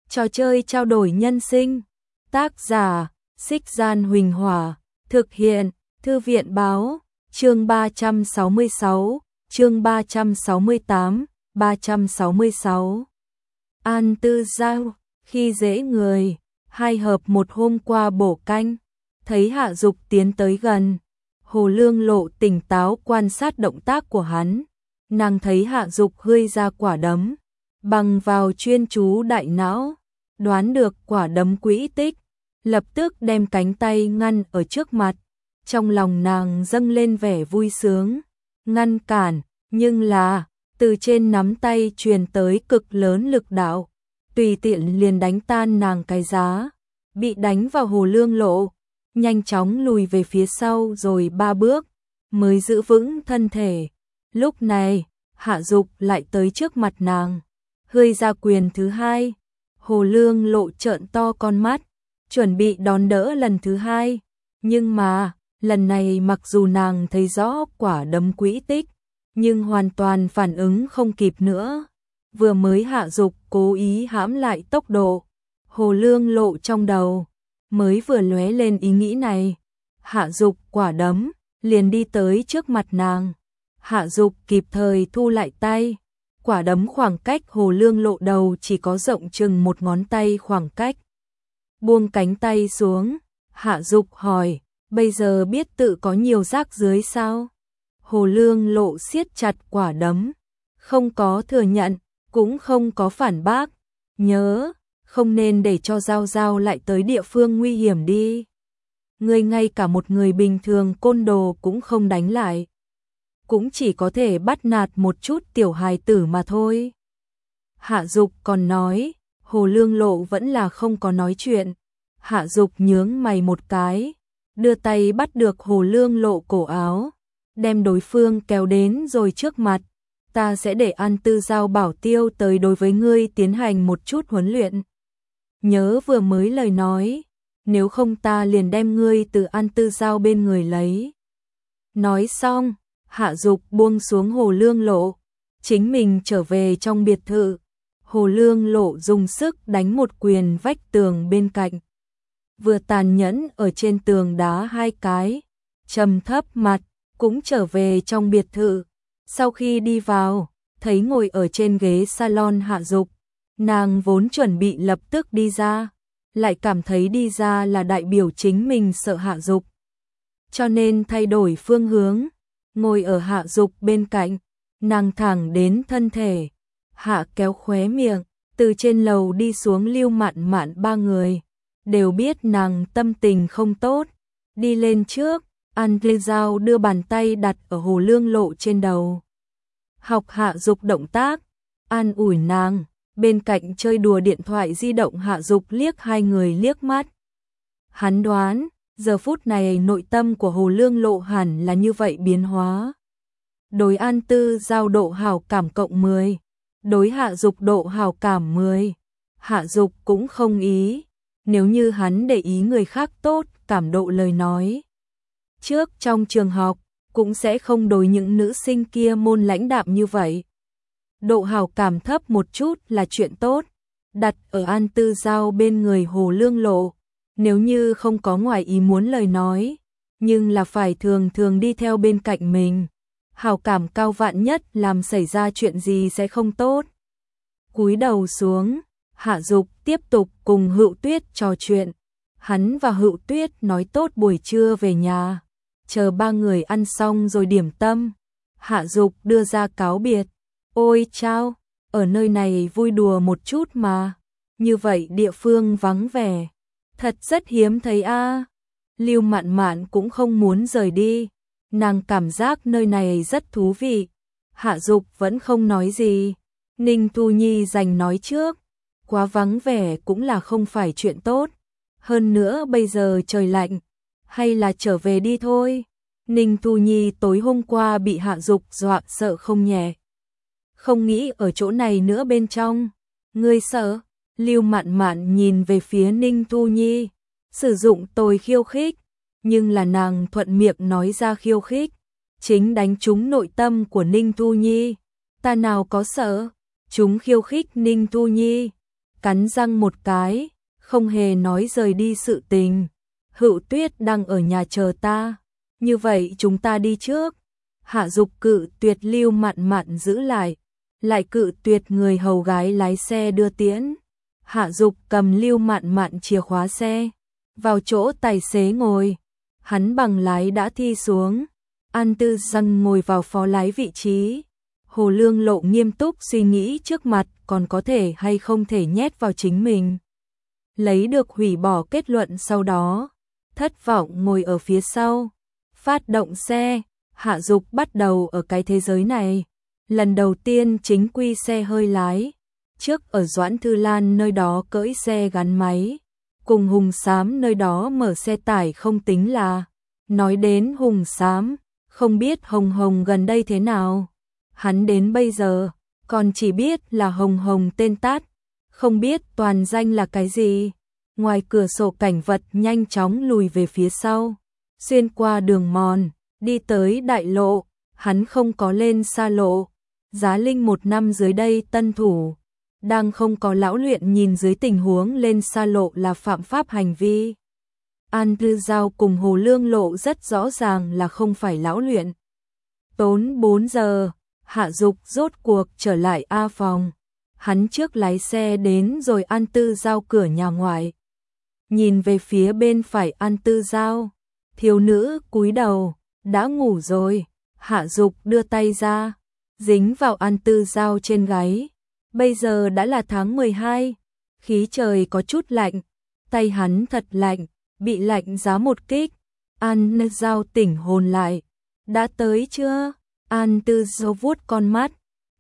Trò chơi trao đổi nhân sinh. Tác giả: Xích Gian Huỳnh Hỏa. Thực hiện: Thư viện báo. Chương 366, chương 368, 366. An Tư Giao, khi dễ người. 2 hợp 1. Hôm qua bổ canh, thấy Hạ Dục tiến tới gần, Hồ Lương Lộ tỉnh táo quan sát động tác của hắn. Nàng thấy Hạ Dục hơi ra quả đấm, bằng vào chuyên chú đại não, đoán được quả đấm quỹ tích, lập tức đem cánh tay ngăn ở trước mặt. Trong lòng nàng dâng lên vẻ vui sướng, ngăn cản, nhưng là từ trên nắm tay truyền tới cực lớn lực đạo, tùy tiện liền đánh tan nàng cái giá, bị đánh vào Hồ Lương Lộ, nhanh chóng lùi về phía sau rồi 3 bước, mới giữ vững thân thể. Lúc này, Hạ Dục lại tới trước mặt nàng, hơi ra quyền thứ 2, Hồ Lương Lộ trợn to con mắt, chuẩn bị đón đỡ lần thứ 2, nhưng mà, lần này mặc dù nàng thấy rõ quả đấm quỹ tích, nhưng hoàn toàn phản ứng không kịp nữa. Vừa mới Hạ Dục cố ý hãm lại tốc độ, Hồ Lương Lộ trong đầu mới vừa lóe lên ý nghĩ này, Hạ Dục quả đấm liền đi tới trước mặt nàng. Hạ Dục kịp thời thu lại tay, quả đấm khoảng cách Hồ Lương Lộ đầu chỉ có rộng chừng 1 ngón tay khoảng cách. Buông cánh tay xuống, Hạ Dục hỏi, bây giờ biết tự có nhiều rác dưới sao? Hồ Lương Lộ siết chặt quả đấm, không có thừa nhận, cũng không có phản bác. Nhớ, không nên để cho Giao Giao lại tới địa phương nguy hiểm đi. Ngươi ngay cả một người bình thường côn đồ cũng không đánh lại, cũng chỉ có thể bắt nạt một chút tiểu hài tử mà thôi. Hạ Dục còn nói, Hồ Lương Lộ vẫn là không có nói chuyện. Hạ Dục nhướng mày một cái, đưa tay bắt được Hồ Lương Lộ cổ áo, đem đối phương kéo đến rồi trước mặt. Ta sẽ để An Tư Giao bảo tiêu tới đối với ngươi tiến hành một chút huấn luyện. Nhớ vừa mới lời nói, nếu không ta liền đem ngươi từ An Tư Giao bên người lấy. Nói xong, Hạ Dục buông xuống Hồ Lương Lộ, chính mình trở về trong biệt thự. Hồ Lương Lộ dùng sức đánh một quyền vách tường bên cạnh, vừa tàn nhẫn ở trên tường đá 2 cái, trầm thấp mặt, cũng trở về trong biệt thự. Sau khi đi vào, thấy ngồi ở trên ghế salon Hạ Dục, nàng vốn chuẩn bị lập tức đi ra, lại cảm thấy đi ra là đại biểu chính mình sợ Hạ Dục, cho nên thay đổi phương hướng, ngồi ở Hạ Dục bên cạnh, nàng thẳng đến thân thể. Hạ kéo khóe miệng, từ trên lầu đi xuống Lưu Mạn Mạn 3 người, đều biết nàng tâm tình không tốt, đi lên trước. An Tư Giao đưa bàn tay đặt ở Hồ Lương Lộ trên đầu, học Hạ Dục động tác, an ủi nàng. Bên cạnh chơi đùa điện thoại di động Hạ Dục liếc 2 người liếc mắt. Hắn đoán, giờ phút này nội tâm của Hồ Lương Lộ hẳn là như vậy biến hóa. Đối An Tư Giao độ hảo cảm cộng 10, đối Hạ Dục độ hảo cảm 10. Hạ Dục cũng không ý, nếu như hắn để ý người khác tốt cảm độ lời nói, trước trong trường học, cũng sẽ không đối những nữ sinh kia môn lãnh đạm như vậy. Độ hảo cảm thấp một chút là chuyện tốt, đặt ở An Tư Giao bên người Hồ Lương Lộ, nếu như không có ngoài ý muốn lời nói, nhưng là phải thường thường đi theo bên cạnh mình. Hảo cảm cao vạn nhất làm xảy ra chuyện gì sẽ không tốt. Cúi đầu xuống, Hạ Dục tiếp tục cùng Hựu Tuyết trò chuyện. Hắn và Hựu Tuyết nói tốt buổi trưa về nhà, chờ 3 người ăn xong rồi điểm tâm. Hạ Dục đưa ra cáo biệt. Ôi chao, ở nơi này vui đùa một chút mà, như vậy địa phương vắng vẻ, thật rất hiếm thấy a. Lưu Mạn Mạn cũng không muốn rời đi, nàng cảm giác nơi này rất thú vị. Hạ Dục vẫn không nói gì. Ninh Thu Nhi giành nói trước, quá vắng vẻ cũng là không phải chuyện tốt, hơn nữa bây giờ trời lạnh, hay là trở về đi thôi. Ninh Thu Nhi tối hôm qua bị Hạ Dục dọa sợ không nhẹ, không nghĩ ở chỗ này nữa bên trong. Ngươi sợ? Lưu Mạn Mạn nhìn về phía Ninh Thu Nhi, sử dụng tôi khiêu khích, nhưng là nàng thuận miệng nói ra khiêu khích, chính đánh trúng nội tâm của Ninh Thu Nhi. Ta nào có sợ? Chúng khiêu khích Ninh Thu Nhi, cắn răng một cái, không hề nói rời đi sự tình. Hữu Tuyết đang ở nhà chờ ta, như vậy chúng ta đi trước. Hạ Dục cự tuyệt Lưu Mạn Mạn giữ lại cự tuyệt người hầu gái lái xe đưa tiễn. Hạ Dục cầm Lưu Mạn Mạn chìa khóa xe, vào chỗ tài xế ngồi. Hắn bằng lái đã thi xuống, An Tư Giang ngồi vào phó lái vị trí. Hồ Lương Lộ nghiêm túc suy nghĩ trước mặt còn có thể hay không thể nhét vào chính mình. Lấy được hủy bỏ kết luận sau đó, thất vọng ngồi ở phía sau. Phát động xe, Hạ Dục bắt đầu ở cái thế giới này. Lần đầu tiên chính quy xe hơi lái, trước ở Doãn Thư Lan nơi đó cưỡi xe gắn máy, cùng Hùng Xám nơi đó mở xe tải không tính là. Nói đến Hùng Xám, không biết Hồng Hồng gần đây thế nào. Hắn đến bây giờ, còn chỉ biết là Hồng Hồng tên tát, không biết toàn danh là cái gì. Ngoài cửa sổ cảnh vật nhanh chóng lùi về phía sau, xuyên qua đường mòn, đi tới đại lộ, hắn không có lên xa lộ. Giá Linh một năm dưới đây tân thủ, đang không có lão luyện nhìn dưới tình huống lên xa lộ là phạm pháp hành vi. An Tư Giao cùng Hồ Lương Lộ rất rõ ràng là không phải lão luyện. Tốn 4 giờ, Hạ Dục rốt cuộc trở lại A phòng. Hắn trước lái xe đến rồi An Tư Giao cửa nhà ngoại. Nhìn về phía bên phải An Tư Giao, thiếu nữ cúi đầu, đã ngủ rồi. Hạ Dục đưa tay ra, dính vào An Tư Giao trên gáy. Bây giờ đã là tháng 12, khí trời có chút lạnh, tay hắn thật lạnh, bị lạnh giá một kích. An Tư Giao tỉnh hồn lại, đã tới chưa? An Tư Giao vuốt con mắt,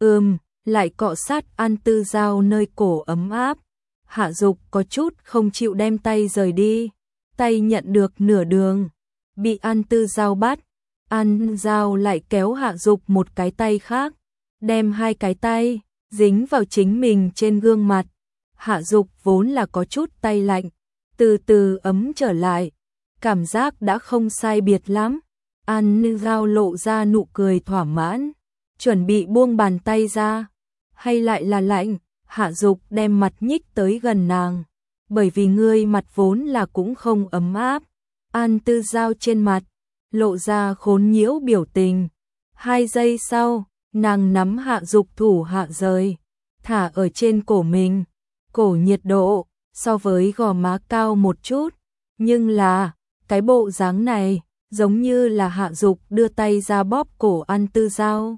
lại cọ sát An Tư Giao nơi cổ ấm áp. Hạ Dục có chút không chịu đem tay rời đi, tay nhận được nửa đường, bị An Tư Giao bắt. An Tư Giao lại kéo Hạ Dục một cái tay khác, đem hai cái tay dính vào chính mình trên gương mặt. Hạ Dục vốn là có chút tay lạnh, từ từ ấm trở lại, cảm giác đã không sai biệt lắm. An Tư Giao lộ ra nụ cười thỏa mãn, chuẩn bị buông bàn tay ra, hay lại là lạnh. Hạ Dục đem mặt nhích tới gần nàng, bởi vì ngươi mặt vốn là cũng không ấm áp. An Tư Giao trên mặt lộ ra khốn nhiễu biểu tình. 2 giây sau, nàng nắm Hạ Dục thủ hạ rời, thả ở trên cổ mình. Cổ nhiệt độ so với gò má cao một chút, nhưng là cái bộ dáng này giống như là Hạ Dục đưa tay ra bóp cổ An Tư Giao.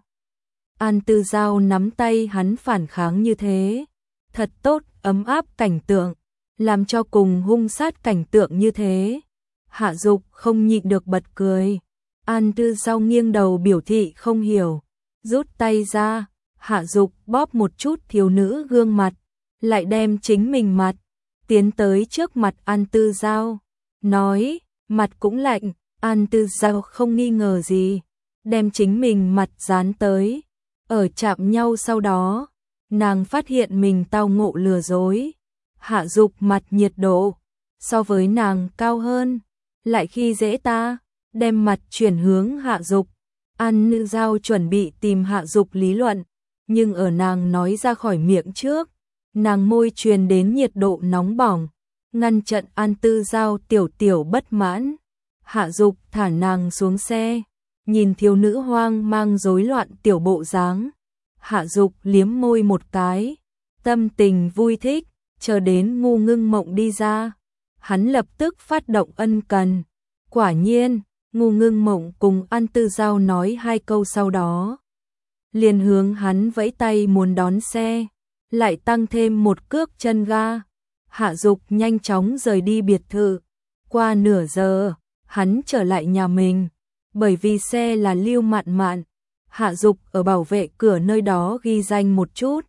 An Tư Giao nắm tay hắn phản kháng như thế, thật tốt, ấm áp cảnh tượng, làm cho cùng hung sát cảnh tượng như thế. Hạ Dục không nhịn được bật cười. An Tư Giao nghiêng đầu biểu thị không hiểu, rút tay ra. Hạ Dục bóp một chút thiếu nữ gương mặt, lại đem chính mình mặt tiến tới trước mặt An Tư Giao, nói, mặt cũng lạnh. An Tư Giao không nghi ngờ gì, đem chính mình mặt dán tới. Ở chạm nhau sau đó, nàng phát hiện mình tao ngộ lừa dối. Hạ Dục mặt nhiệt độ so với nàng cao hơn, lại khi dễ ta, đem mặt chuyển hướng Hạ Dục. An Tư Giao chuẩn bị tìm Hạ Dục lý luận, nhưng ở nàng nói ra khỏi miệng trước, nàng môi truyền đến nhiệt độ nóng bỏng, ngăn chặn An Tư Giao tiểu bất mãn. Hạ Dục thả nàng xuống xe, nhìn thiếu nữ hoang mang rối loạn tiểu bộ dáng. Hạ Dục liếm môi một cái, tâm tình vui thích, chờ đến Ngu Ngưng Mộng đi ra, hắn lập tức phát động ân cần. Quả nhiên, Ngu Ngưng Mộng cùng An Tư Giao nói 2 câu sau đó, liền hướng hắn vẫy tay muốn đón xe, lại tăng thêm một cước chân ga. Hạ Dục nhanh chóng rời đi biệt thự. Qua nửa giờ, hắn trở lại nhà mình, bởi vì xe là Lưu Mạn Mạn. Hạ Dục ở bảo vệ cửa nơi đó ghi danh một chút,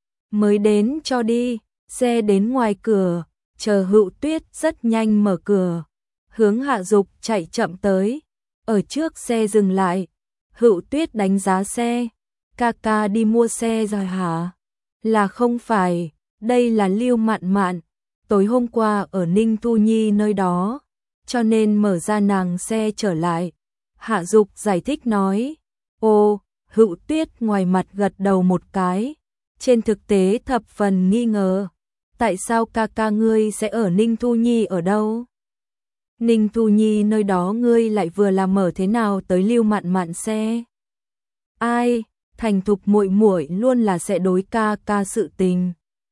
mới đến cho đi. Xe đến ngoài cửa, chờ Hữu Tuyết rất nhanh mở cửa, hướng Hạ Dục chạy chậm tới. Ở trước xe dừng lại, Hữu Tuyết đánh giá xe, ca ca đi mua xe rồi hả? Là không phải, đây là Lưu Mạn Mạn, tối hôm qua ở Ninh Thu Nhi nơi đó, cho nên mở ra nàng xe trở lại. Hạ Dục giải thích nói. Ô, Hữu Tuyết ngoài mặt gật đầu một cái, trên thực tế thập phần nghi ngờ. tại sao ca ca ngươi sẽ ở Ninh Thu Nhi ở đâu? Ninh Thu Nhi nơi đó ngươi lại vừa làm mở thế nào tới Lưu Mạn Mạn xe? Ai, thành thục muội muội luôn là sẽ đối ca ca sự tình.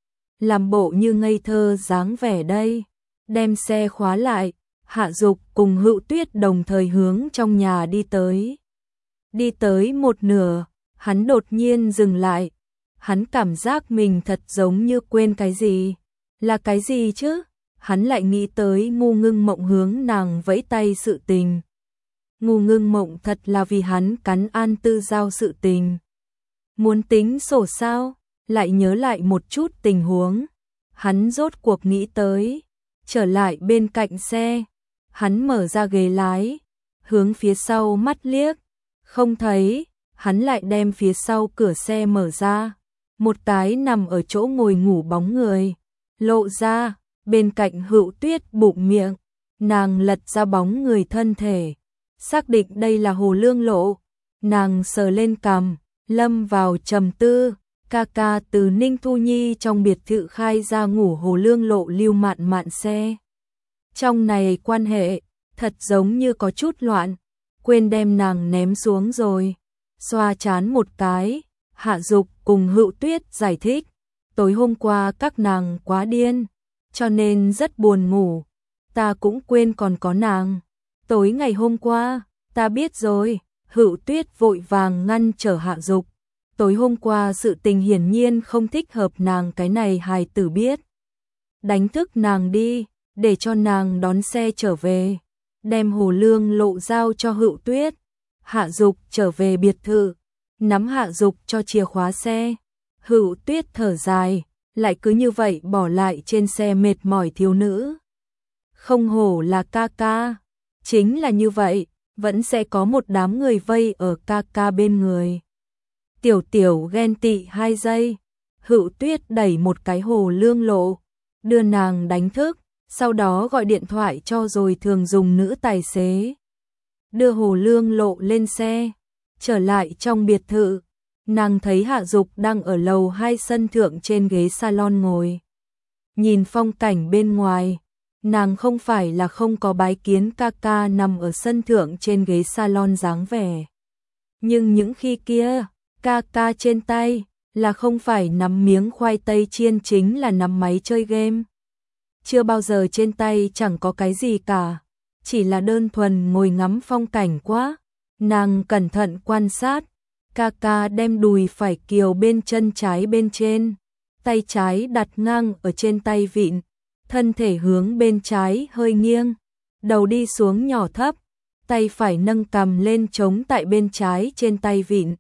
Làm bộ như ngây thơ dáng vẻ đây, đem xe khóa lại, Hạ Dục cùng Hữu Tuyết đồng thời hướng trong nhà đi tới. Đi tới một nửa, hắn đột nhiên dừng lại. Hắn cảm giác mình thật giống như quên cái gì. Là cái gì chứ? Hắn lại nghĩ tới Ngu Ngưng Mộng hướng nàng vẫy tay sự tình. Ngu Ngưng Mộng thật là vì hắn cắn An Tư Giao sự tình. Muốn tính sổ sao? Lại nhớ lại một chút tình huống. Hắn rốt cuộc nghĩ tới. Trở lại bên cạnh xe. Hắn mở ra ghế lái. Hướng phía sau mắt liếc. Không thấy. Hắn lại đem phía sau cửa xe mở ra. Một cái nằm ở chỗ ngồi ngủ bóng người. Lộ ra. Bên cạnh Hữu Tuyết bụng miệng. Nàng lật ra bóng người thân thể. Xác định đây là Hồ Lương Lộ. Nàng sờ lên cằm. Lâm vào trầm tư. Ca ca từ Ninh Thu Nhi trong biệt thự khai ra ngủ Hồ Lương Lộ Lưu Mạn Mạn xe. Trong này quan hệ, thật giống như có chút loạn, quên đem nàng ném xuống rồi. Xoa chán một cái, Hạ Dục cùng Hữu Tuyết giải thích, tối hôm qua các nàng quá điên, cho nên rất buồn ngủ, ta cũng quên còn có nàng. Tối ngày hôm qua, ta biết rồi, Hữu Tuyết vội vàng ngăn trở Hạ Dục. Tối hôm qua sự tình hiển nhiên không thích hợp nàng cái này hài tử biết. Đánh thức nàng đi, để cho nàng đón xe trở về. Đem Hồ Lương Lộ giao cho Hữu Tuyết. Hạ Dục trở về biệt thự. Nắm Hạ Dục cho chìa khóa xe. Hữu Tuyết thở dài, lại cứ như vậy bỏ lại trên xe mệt mỏi thiếu nữ. Không hổ là ca ca. Chính là như vậy, vẫn sẽ có một đám người vây ở ca ca bên người. Tiểu Tiểu ghen tị 2 giây, Hữu Tuyết đẩy một cái Hồ Lương Lộ, đưa nàng đánh thức, sau đó gọi điện thoại cho rồi thường dùng nữ tài xế. Đưa Hồ Lương Lộ lên xe, trở lại trong biệt thự, nàng thấy Hạ Dục đang ở lầu 2 sân thượng trên ghế salon ngồi. Nhìn phong cảnh bên ngoài, nàng không phải là không có bái kiến ca ca nằm ở sân thượng trên ghế salon dáng vẻ. Nhưng những khi kia, ca ca trên tay là không phải nắm miếng khoai tây chiên chính là nắm máy chơi game. Chưa bao giờ trên tay chẳng có cái gì cả, chỉ là đơn thuần ngồi ngắm phong cảnh quá. Nàng cẩn thận quan sát, ca ca đem đùi phải kiều bên chân trái bên trên, tay trái đặt ngang ở trên tay vịn, thân thể hướng bên trái hơi nghiêng, đầu đi xuống nhỏ thấp, tay phải nâng cằm lên chống tại bên trái trên tay vịn.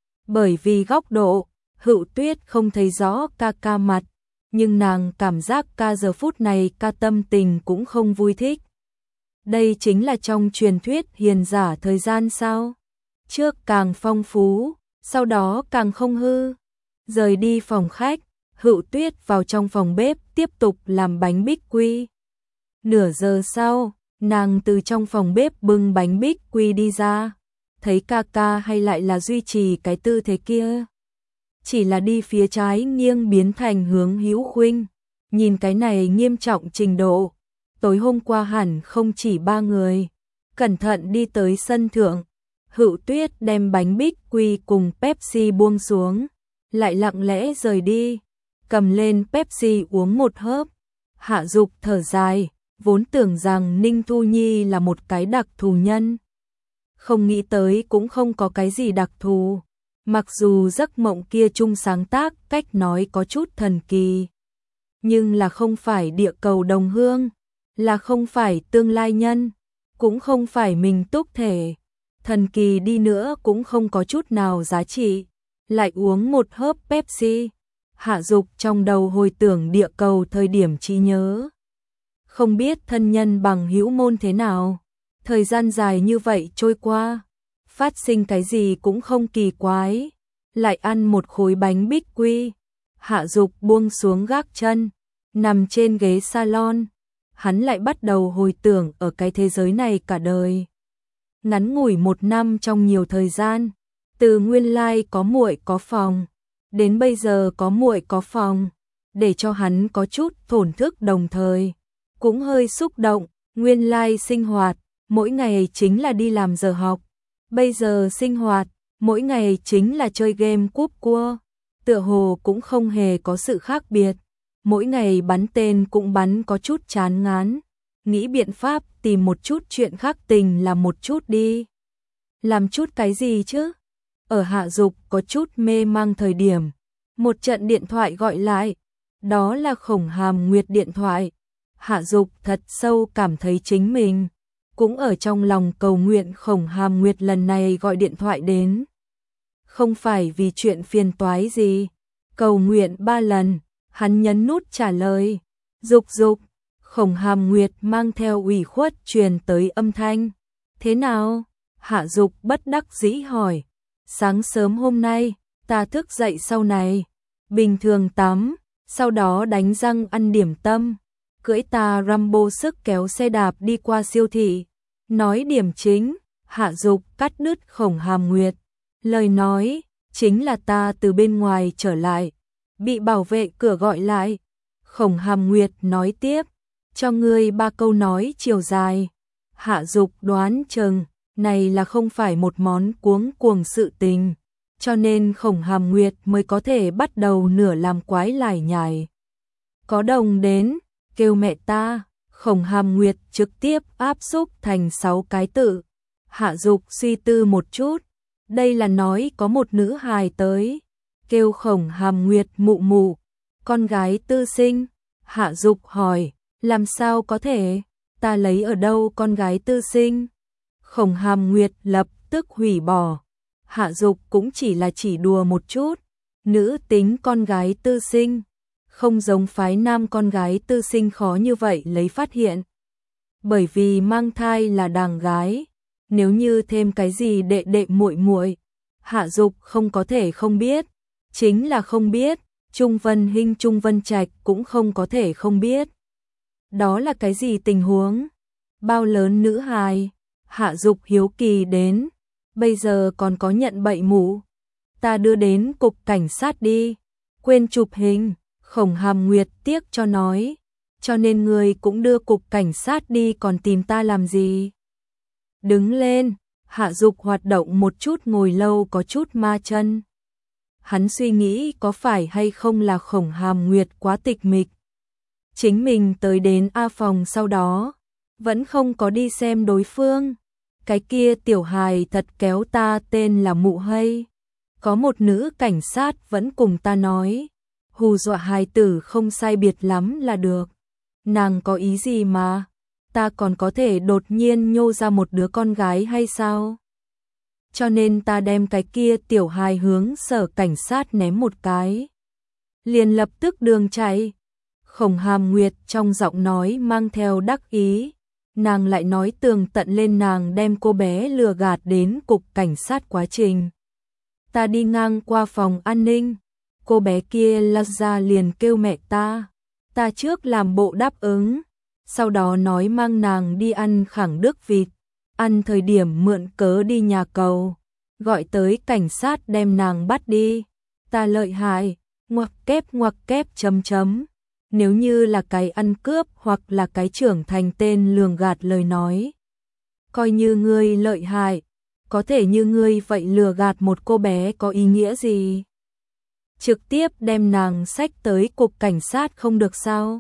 Bởi vì góc độ, Hữu Tuyết không thấy rõ ca ca mặt, nhưng nàng cảm giác ca giờ phút này ca tâm tình cũng không vui thích. Đây chính là trong truyền thuyết hiền giả thời gian sao? Trước càng phong phú, sau đó càng không hư. Rời đi phòng khách, Hữu Tuyết vào trong phòng bếp tiếp tục làm bánh bích quy. Nửa giờ sau, nàng từ trong phòng bếp bưng bánh bích quy đi ra. Thấy ca ca hay lại là duy trì cái tư thế kia. Chỉ là đi phía trái nghiêng biến thành hướng Hữu Khuynh. Nhìn cái này nghiêm trọng trình độ. Tối hôm qua hẳn không chỉ 3 người. Cẩn thận đi tới sân thượng. Hữu Tuyết đem bánh bích quy cùng Pepsi buông xuống. Lại lặng lẽ rời đi. Cầm lên Pepsi uống một hớp. Hạ Dục thở dài. Vốn tưởng rằng Ninh Thu Nhi là một cái đặc thù nhân. Không nghĩ tới cũng không có cái gì đặc thù. Mặc dù giấc mộng kia chung sáng tác cách nói có chút thần kỳ. Nhưng là không phải địa cầu đồng hương. Là không phải tương lai nhân. Cũng không phải mình túc thể. Thần kỳ đi nữa cũng không có chút nào giá trị. Lại uống một hớp Pepsi. Hạ Dục trong đầu hồi tưởng địa cầu thời điểm trí nhớ. Không biết thân nhân bằng hữu môn thế nào. Thời gian dài như vậy trôi qua, phát sinh cái gì cũng không kỳ quái. Lại ăn một khối bánh bích quy. Hạ Dục buông xuống gác chân, nằm trên ghế salon. Hắn lại bắt đầu hồi tưởng ở cái thế giới này cả đời. Ngắn ngủi 1 năm trong nhiều thời gian, từ nguyên lai có muội có phòng, đến bây giờ có muội có phòng, để cho hắn có chút thổn thức đồng thời cũng hơi xúc động, nguyên lai sinh hoạt, mỗi ngày chính là đi làm giờ học, bây giờ sinh hoạt, mỗi ngày chính là chơi game cúp cua, tựa hồ cũng không hề có sự khác biệt, mỗi ngày bắn tên cũng bắn có chút chán ngán, nghĩ biện pháp tìm một chút chuyện khác tình làm một chút đi. Làm chút cái gì chứ? Ở Hạ Dục có chút mê mang thời điểm, một trận điện thoại gọi lại, đó là Khổng Hàm Nguyệt điện thoại. Hạ Dục thật sâu cảm thấy chính mình cũng ở trong lòng cầu nguyện Khổng Hàm Nguyệt lần này gọi điện thoại đến. Không phải vì chuyện phiền toái gì, cầu nguyện 3 lần, hắn nhấn nút trả lời. Dục Dục, Khổng Hàm Nguyệt mang theo ủy khuất truyền tới âm thanh. Thế nào? Hạ Dục bất đắc dĩ hỏi. Sáng sớm hôm nay, ta thức dậy sau này, bình thường tắm, sau đó đánh răng ăn điểm tâm, cưỡi ta Rambo sức kéo xe đạp đi qua siêu thị. Nói điểm chính, Hạ Dục cắt đứt Khổng Hàm Nguyệt. Lời nói, chính là ta từ bên ngoài trở lại, bị bảo vệ cửa gọi lại. Khổng Hàm Nguyệt nói tiếp, cho ngươi 3 câu nói chiều dài. Hạ Dục đoán chừng, này là không phải một món cuống cuồng sự tình, cho nên Khổng Hàm Nguyệt mới có thể bắt đầu nửa làm quái lải nhải. Có đồng đến, kêu mẹ ta, Khổng Hàm Nguyệt trực tiếp áp xúc thành 6 cái tự. Hạ Dục suy tư một chút, đây là nói có một nữ hài tới, kêu Khổng Hàm Nguyệt mụ mụ, con gái tư sinh. Hạ Dục hỏi, làm sao có thể, ta lấy ở đâu con gái tư sinh? Khổng Hàm Nguyệt lập tức hủy bỏ. Hạ Dục cũng chỉ là chỉ đùa một chút, nữ tính con gái tư sinh, không giống phái nam con gái tư sinh khó như vậy lấy phát hiện. Bởi vì mang thai là đàng gái, nếu như thêm cái gì đệ đệ muội muội, Hạ Dục không có thể không biết, chính là không biết, Trung Vân Hinh Trung Vân Trạch cũng không có thể không biết. Đó là cái gì tình huống? Bao lớn nữ hài? Hạ Dục hiếu kỳ đến, bây giờ còn có nhận bậy mũ. Ta đưa đến cục cảnh sát đi, quên chụp hình. Khổng Hàm Nguyệt tiếc cho nói, cho nên người cũng đưa cục cảnh sát đi còn tìm ta làm gì? Đứng lên, Hạ Dục hoạt động một chút ngồi lâu có chút ma chân. Hắn suy nghĩ có phải hay không là Khổng Hàm Nguyệt quá tịch mịch. Chính mình tới đến A phòng sau đó, vẫn không có đi xem đối phương. Cái kia tiểu hài thật kéo ta tên là Mụ Hây. Có một nữ cảnh sát vẫn cùng ta nói, hù dọa hài tử không sai biệt lắm là được. Nàng có ý gì mà, ta còn có thể đột nhiên nhô ra một đứa con gái hay sao? Cho nên ta đem cái kia tiểu hài hướng sở cảnh sát ném một cái. Liền lập tức đường chạy. Khổng Hàm Nguyệt trong giọng nói mang theo đắc ý. Nàng lại nói tường tận lên nàng đem cô bé lừa gạt đến cục cảnh sát quá trình. Ta đi ngang qua phòng an ninh, cô bé kia lật ra liền kêu mẹ ta. Ta trước làm bộ đáp ứng, sau đó nói mang nàng đi ăn khẳng đức vịt, ăn thời điểm mượn cớ đi nhà cầu, gọi tới cảnh sát đem nàng bắt đi. Ta lợi hại, ngoặc kép chấm chấm. Nếu như là cái ăn cướp hoặc là cái trưởng thành tên lường gạt lời nói, coi như ngươi lợi hại, có thể như ngươi vậy lừa gạt một cô bé có ý nghĩa gì? Trực tiếp đem nàng xách tới cục cảnh sát không được sao?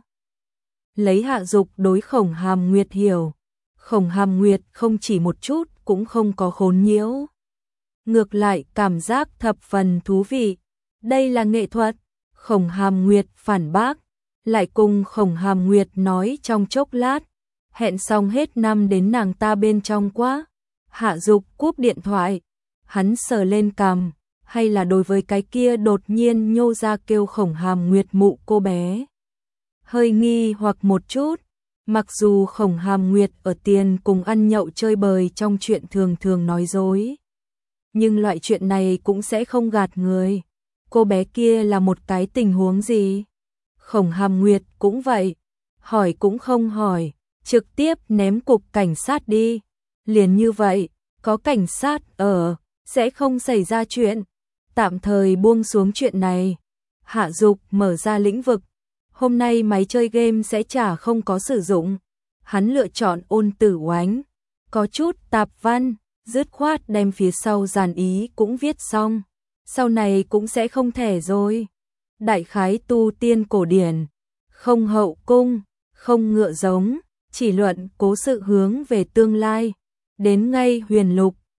Lấy Hạ Dục đối Khổng Hàm Nguyệt hiểu, Khổng Hàm Nguyệt không chỉ một chút cũng không có khốn nhiễu. Ngược lại cảm giác thập phần thú vị. Đây là nghệ thuật. Khổng Hàm Nguyệt phản bác, lại cùng Khổng Hàm Nguyệt nói trong chốc lát, hẹn xong hết năm đến nàng ta bên trong quá. Hạ Dục cúp điện thoại, hắn sờ lên cằm, hay là đối với cái kia đột nhiên nhô ra kêu Khổng Hàm Nguyệt mụ cô bé. Hơi nghi hoặc một chút, mặc dù Khổng Hàm Nguyệt ở tiền cùng ăn nhậu chơi bời trong chuyện thường thường nói dối, nhưng loại chuyện này cũng sẽ không gạt người. Cô bé kia là một cái tình huống gì? Khổng Hàm Nguyệt cũng vậy, hỏi cũng không hỏi, trực tiếp ném cục cảnh sát đi. Liền như vậy, có cảnh sát ở, sẽ không xảy ra chuyện. Tạm thời buông xuống chuyện này. Hạ Dục mở ra lĩnh vực, Hôm nay máy chơi game sẽ chả không có sử dụng. Hắn lựa chọn ôn tử oánh. Có chút tạp văn, dứt khoát đem phía sau dàn ý cũng viết xong. Sau này cũng sẽ không thể rồi. Đại khái tu tiên cổ điển, không hậu cung, không ngựa giống, chỉ luận cố sự hướng về tương lai. Đến ngay huyền lục,